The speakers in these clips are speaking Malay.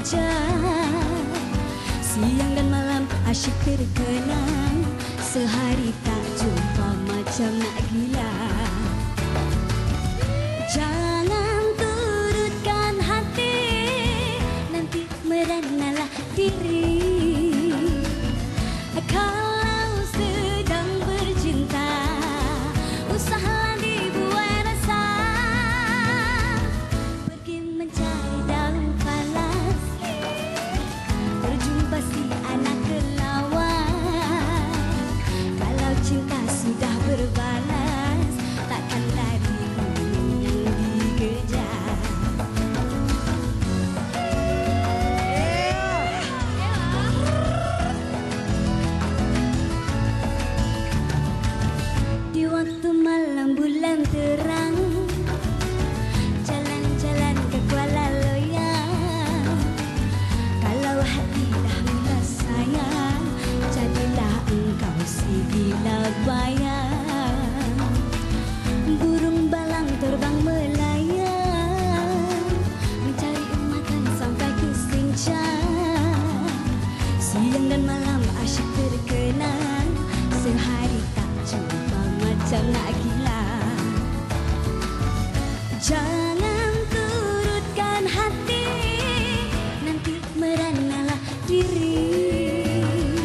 dikejar. Siang dan malam asyik terkenang, sehari tak jumpa macam nak gila. Jangan turutkan hati, nanti merenalah diri. Kalau sedang bercinta, usahalah dibuai rasa. Pergi mencari daun palas, berjumpa si anak kelawar. Kalau cinta sudah berbalas, takkan lari gunung yang dikejar. Di waktu malam bulan terang, jalan-jalan ke Kuala Loyang. Kalau hati dah mula sayang, jadilah engkau si gila bayang. Burung balang terbang melayang, mencari makan sampai ke senja. Siang dan malam asyik terkenang, sehari tak jumpa macam nak gila. Jangan turutkan hati, nanti merenalah diri.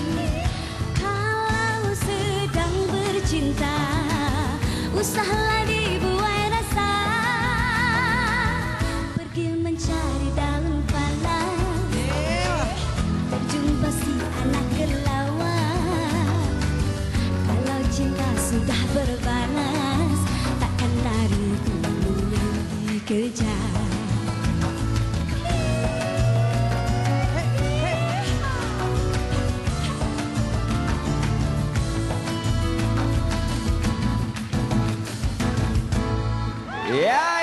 Kalau sedang bercinta, usahalah dibuai rasa. Pergi mencari daun palas, berjumpa si anak kelawar. Kalau cinta sudah berbalas, takkan lari gunung yang dikejar. Ya.